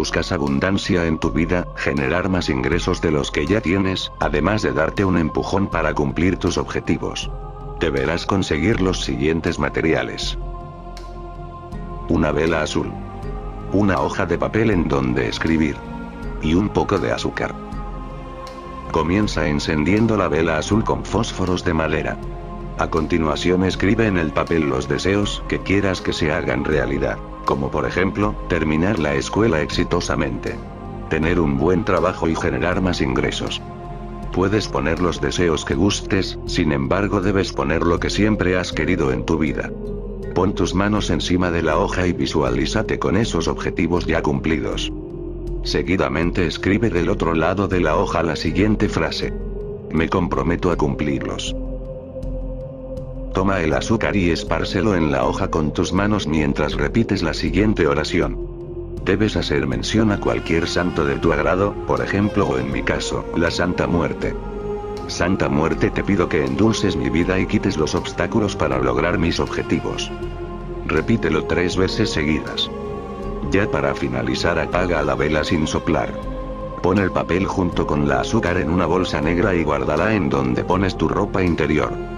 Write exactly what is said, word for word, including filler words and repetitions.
buscas abundancia en tu vida, generar más ingresos de los que ya tienes, además de darte un empujón para cumplir tus objetivos. Deberás conseguir los siguientes materiales. Una vela azul. Una hoja de papel en donde escribir. Y un poco de azúcar. Comienza encendiendo la vela azul con fósforos de madera. A continuación escribe en el papel los deseos que quieras que se hagan realidad, como por ejemplo, terminar la escuela exitosamente, tener un buen trabajo y generar más ingresos. Puedes poner los deseos que gustes, sin embargo debes poner lo que siempre has querido en tu vida. Pon tus manos encima de la hoja y visualízate con esos objetivos ya cumplidos. Seguidamente escribe del otro lado de la hoja la siguiente frase. Me comprometo a cumplirlos. Toma el azúcar y espárselo en la hoja con tus manos mientras repites la siguiente oración. Debes hacer mención a cualquier santo de tu agrado, por ejemplo o en mi caso, la Santa Muerte. Santa Muerte, te pido que endulces mi vida y quites los obstáculos para lograr mis objetivos. Repítelo tres veces seguidas. Ya para finalizar, apaga la vela sin soplar. Pon el papel junto con la azúcar en una bolsa negra y guárdala en donde pones tu ropa interior.